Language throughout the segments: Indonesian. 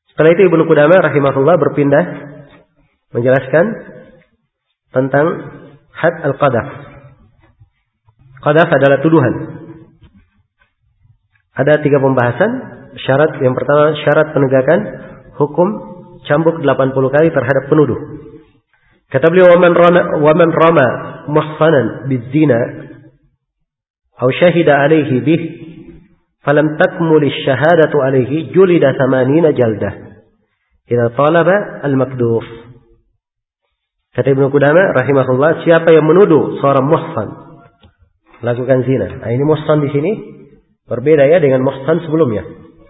Setelah itu Ibnu Qudamah rahimahullah berpindah menjelaskan tentang had al-qadhaf. Qadhaf adalah tuduhan. Ada 3 pembahasan. Syarat yang pertama, syarat penegakan hukum cambuk 80 kali terhadap penuduh. Kata beliau, waman rama muhsanan bizina aw syahida alaihi bih falam takmul asyhadatu alaihi julida 80 jaldah idza talaba al-makduf. Kata Ibnu Qudamah rahimahullah, siapa yang menuduh seorang muhsan melakukan zina. Nah, ini muhsan di sini berbeda ya dengan muhsan sebelumnya.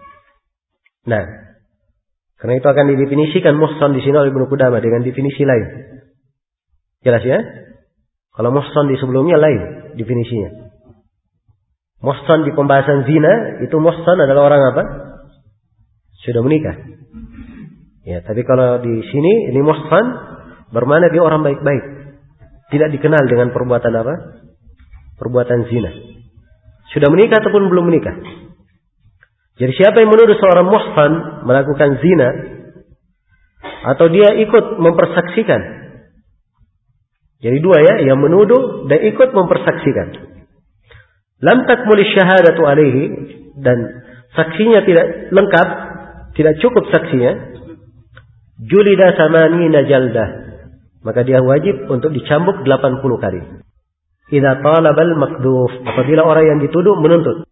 Nah, karena itu akan didefinisikan muhsan di sini oleh Ibnu Qudamah dengan definisi lain. Jelas ya? Kalau muhsan di sebelumnya lain definisinya. Muhsan di pembahasan zina, itu muhsan adalah orang apa? Sudah menikah. Ya, tapi kalau di sini ini muhsan bermakna dia orang baik-baik. Tidak dikenal dengan perbuatan apa? Perbuatan zina. Sudah menikah ataupun belum menikah. Jadi siapa yang menuduh seorang muhsan melakukan zina atau dia ikut mempersaksikan. Jadi 2 ya, yang menuduh dan ikut mempersaksikan. Lam takmuli syahadatu alaihi, dan saksinya tidak lengkap, tidak cukup saksinya. Julida 80 jaldah, maka dia wajib untuk dicambuk 80 kali. Idza talabal makduf, apabila orang yang dituduh menuntut.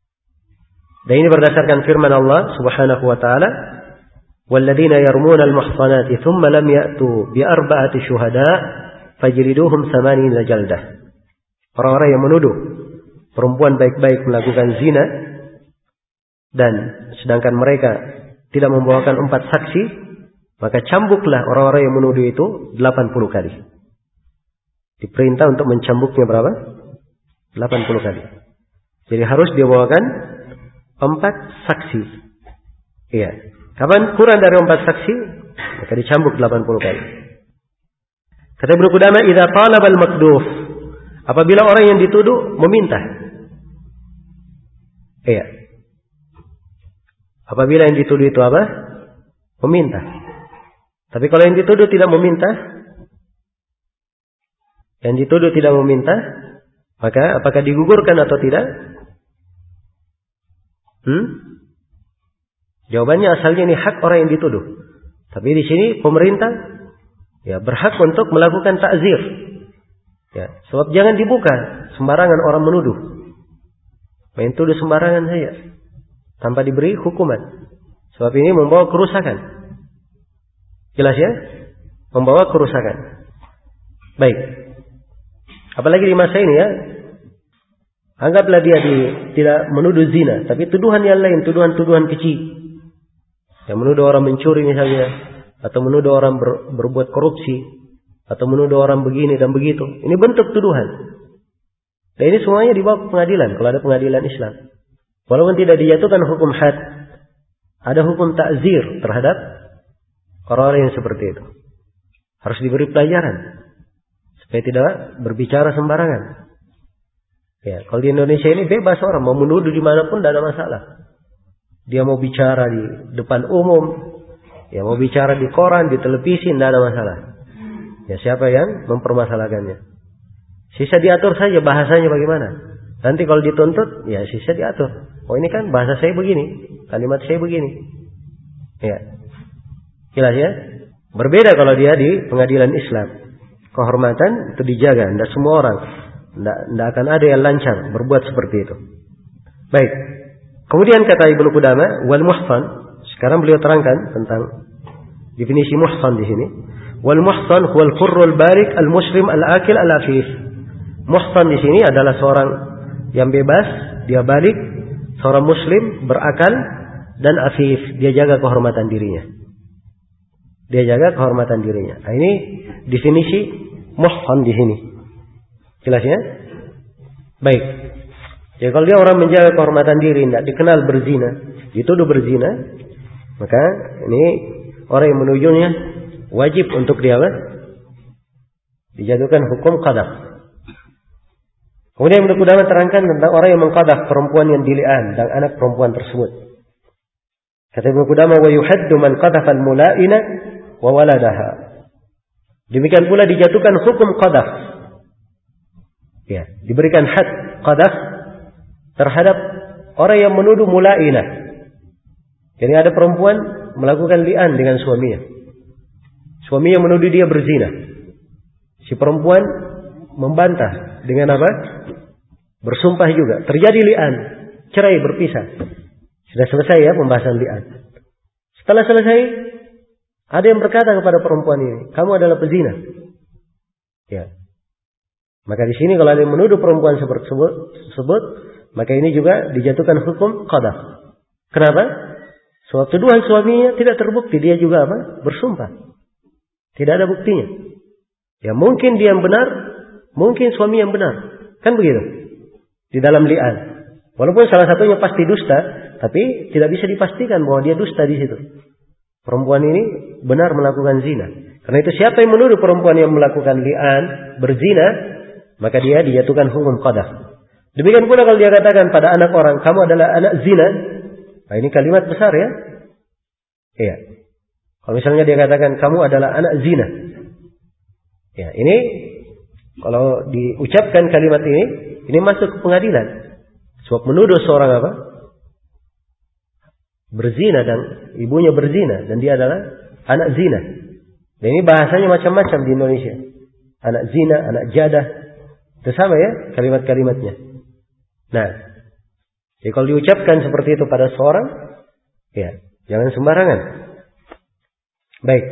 Dan ini berdasarkan firman Allah Subhanahu wa taala, "Walladzina yarmuna al-muhsanati thumma lam ya'tu bi arba'ati syuhada' fajriduhum 80 jaldah." Orang-orang yang menuduh perempuan baik-baik melakukan zina dan sedangkan mereka tidak membawakan 4 saksi, maka cambuklah orang-orang yang menuduh itu 80 kali. Diperintah untuk mencambuknya berapa? 80 kali. Jadi harus dia bawakan 4 saksi. Iya. Kapan kurang dari 4 saksi, maka dicambuk 80 kali. Kata Ibnu Qudamah, idza talaba al-makduf, apabila orang yang dituduh meminta. Iya. Apabila yang dituduh itu apa? Meminta. Tapi kalau yang dituduh tidak meminta, maka apakah digugurkan atau tidak? Jawabannya asalnya ini hak orang yang dituduh. Tapi di sini pemerintah ya berhak untuk melakukan ta'zir. Ya, sebab jangan dibuka sembarangan orang menuduh. Main tuduh sembarangan saja tanpa diberi hukuman. Sebab ini membawa kerusakan. Jelas ya? Membawa kerusakan. Baik. Apalagi di masa ini ya. Anggaplah dia tidak menuduh zina, tapi tuduhan yang lain, tuduhan-tuduhan kecil. Yang menuduh orang mencuri misalnya, atau menuduh orang berbuat korupsi, atau menuduh orang begini dan begitu. Ini bentuk tuduhan. Dan ini semuanya dibawa ke pengadilan, kalau ada pengadilan Islam. Walaupun tidak dijatuhkan hukum had, ada hukum ta'zir terhadap orang-orang yang seperti itu. Harus diberi pelajaran supaya tidak berbicara sembarangan. Ya, kalau di Indonesia ini bebas orang mau menuduh dimanapun tidak ada masalah. Dia mau bicara di depan umum, ya mau bicara di koran, di televisi, tidak ada masalah. Ya siapa yang mempermasalahkannya? Sisa diatur saja bahasanya bagaimana. Nanti kalau dituntut, ya sisa diatur. Oh ini kan bahasa saya begini, kalimat saya begini. Ya, jelas ya. Berbeda kalau dia di pengadilan Islam. Kehormatan itu dijaga, tidak semua orang. Tidak akan ada yang lancang berbuat seperti itu. Baik. Kemudian kata Ibnu Qudamah, wal muhsan. Sekarang beliau terangkan tentang definisi muhsan di sini. Wal muhsan huwal hurrul barik al muslim al akil al afif. Muhsan di sini adalah seorang yang bebas, dia balik, seorang muslim berakal dan afif, dia jaga kehormatan dirinya. Dia jaga kehormatan dirinya. Nah, ini definisi muhsan di sini. Jelas ya? Baik. Jadi kalau dia orang menjaga kehormatan diri, tidak dikenal berzina, dituduh berzina, maka ini orang yang menuduhnya wajib untuk dia dijatuhkan hukum qadhaf. Kemudian Ibnu Qudamah terangkan tentang orang yang mengqadhaf perempuan yang dili'an dan anak perempuan tersebut. Kata Ibnu Qudamah, wa yuhaddu man qadhafa al-mula'ina wa waladaha. Demikian pula dijatuhkan hukum qadhaf. Ya, diberikan had qadhaf terhadap orang yang menuduh mula'inah. Jadi ada perempuan melakukan li'an dengan suaminya. Suaminya menuduh dia berzina. Si perempuan membantah dengan apa? Bersumpah juga. Terjadi li'an, cerai, berpisah. Sudah selesai ya pembahasan li'an. Setelah selesai, ada yang berkata kepada perempuan ini, kamu adalah pezina. Ya. Maka di sini kalau ada yang menuduh perempuan tersebut, maka ini juga dijatuhkan hukum qadhaf. Kenapa? Sebab tuduhan suaminya tidak terbukti, dia juga apa? Bersumpah. Tidak ada buktinya. Ya mungkin dia yang benar, mungkin suami yang benar. Kan begitu? Di dalam li'an. Walaupun salah satunya pasti dusta, tapi tidak bisa dipastikan bahwa dia dusta di situ. Perempuan ini benar melakukan zina. Karena itu siapa yang menuduh perempuan yang melakukan li'an, berzina, maka dia dijatuhkan hukum qadhaf. Demikian pula kalau dia katakan pada anak orang, kamu adalah anak zina. Nah ini kalimat besar ya. Iya. Kalau misalnya dia katakan kamu adalah anak zina. Ya, ini kalau diucapkan kalimat ini masuk ke pengadilan. Sebab menuduh seorang apa? Berzina dan ibunya berzina dan dia adalah anak zina. Dan ini bahasanya macam-macam di Indonesia. Anak zina, anak jadah. Itu sama ya kalimat-kalimatnya. Nah, jadi kalau diucapkan seperti itu pada seorang, ya, jangan sembarangan. Baik.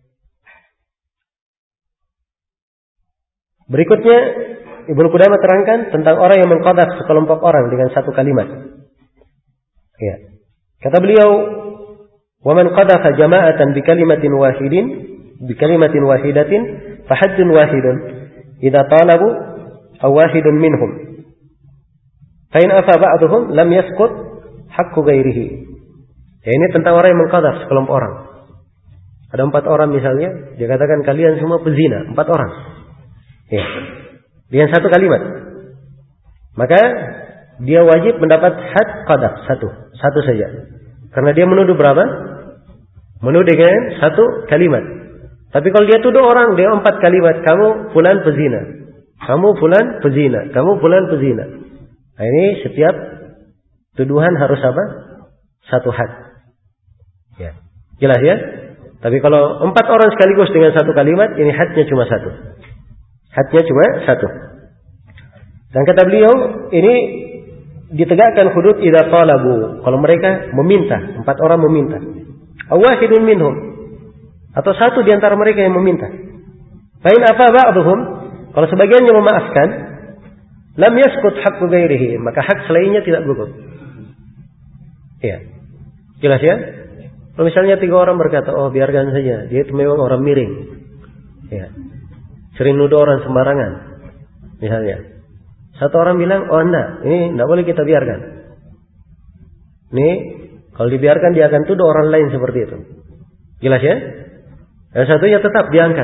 Berikutnya Ibnu Qudamah terangkan tentang orang yang mengqadhaf sekelompok orang dengan satu kalimat. Ya. Kata beliau, "Wa man qadhafa jama'atan bi kalimatin wahidatin fa haddun wahidun idza talabu aw wahidun minhum. Fa in afa ba'dhum lam yasqut haqqu ghairihi." Ya, ini tentang orang yang mengqadhaf sekelompok orang. Ada 4 orang misalnya, dia katakan kalian semua pezina, 4 orang. Ya. Dengan satu kalimat. Maka dia wajib mendapat had qadhaf satu saja. Karena dia menuduh berapa? Menuduh dengan satu kalimat. Tapi kalau dia tuduh orang, dia 4 kalimat, kamu fulan pezina. Kamu fulan pezina, kamu fulan pezina. Nah, ini setiap tuduhan harus apa? Satu had. Ya. Jelas ya? Tapi kalau 4 orang sekaligus dengan satu kalimat, ini hadnya cuma satu. Hadnya cuma satu. Dan kata beliau, ini ditegakkan hudud idza talabu. Kalau mereka meminta, 4 orang meminta. Awahidun minhum. Atau satu di antara mereka yang meminta. Fa in afa ba'dhum, kalau sebagiannya memaafkan, lam yaskut haqqu ghairihi, maka hak selainnya tidak gugur. Iya. Jelas ya? Kalau misalnya 3 orang berkata, oh biarkan saja, dia itu memang orang miring. Ya. Sering nuduh orang sembarangan. Misalnya. Satu orang bilang, oh enggak, ini enggak boleh kita biarkan. Ini, kalau dibiarkan dia akan tuduh orang lain seperti itu. Jelas ya? Yang satunya tetap diangkat.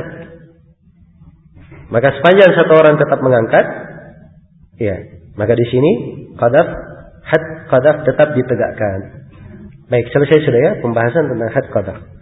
Maka sepanjang satu orang tetap mengangkat, ya, maka di sini had qadhaf tetap ditegakkan. Baik, selesai sudah ya pembahasan tentang had qadhaf.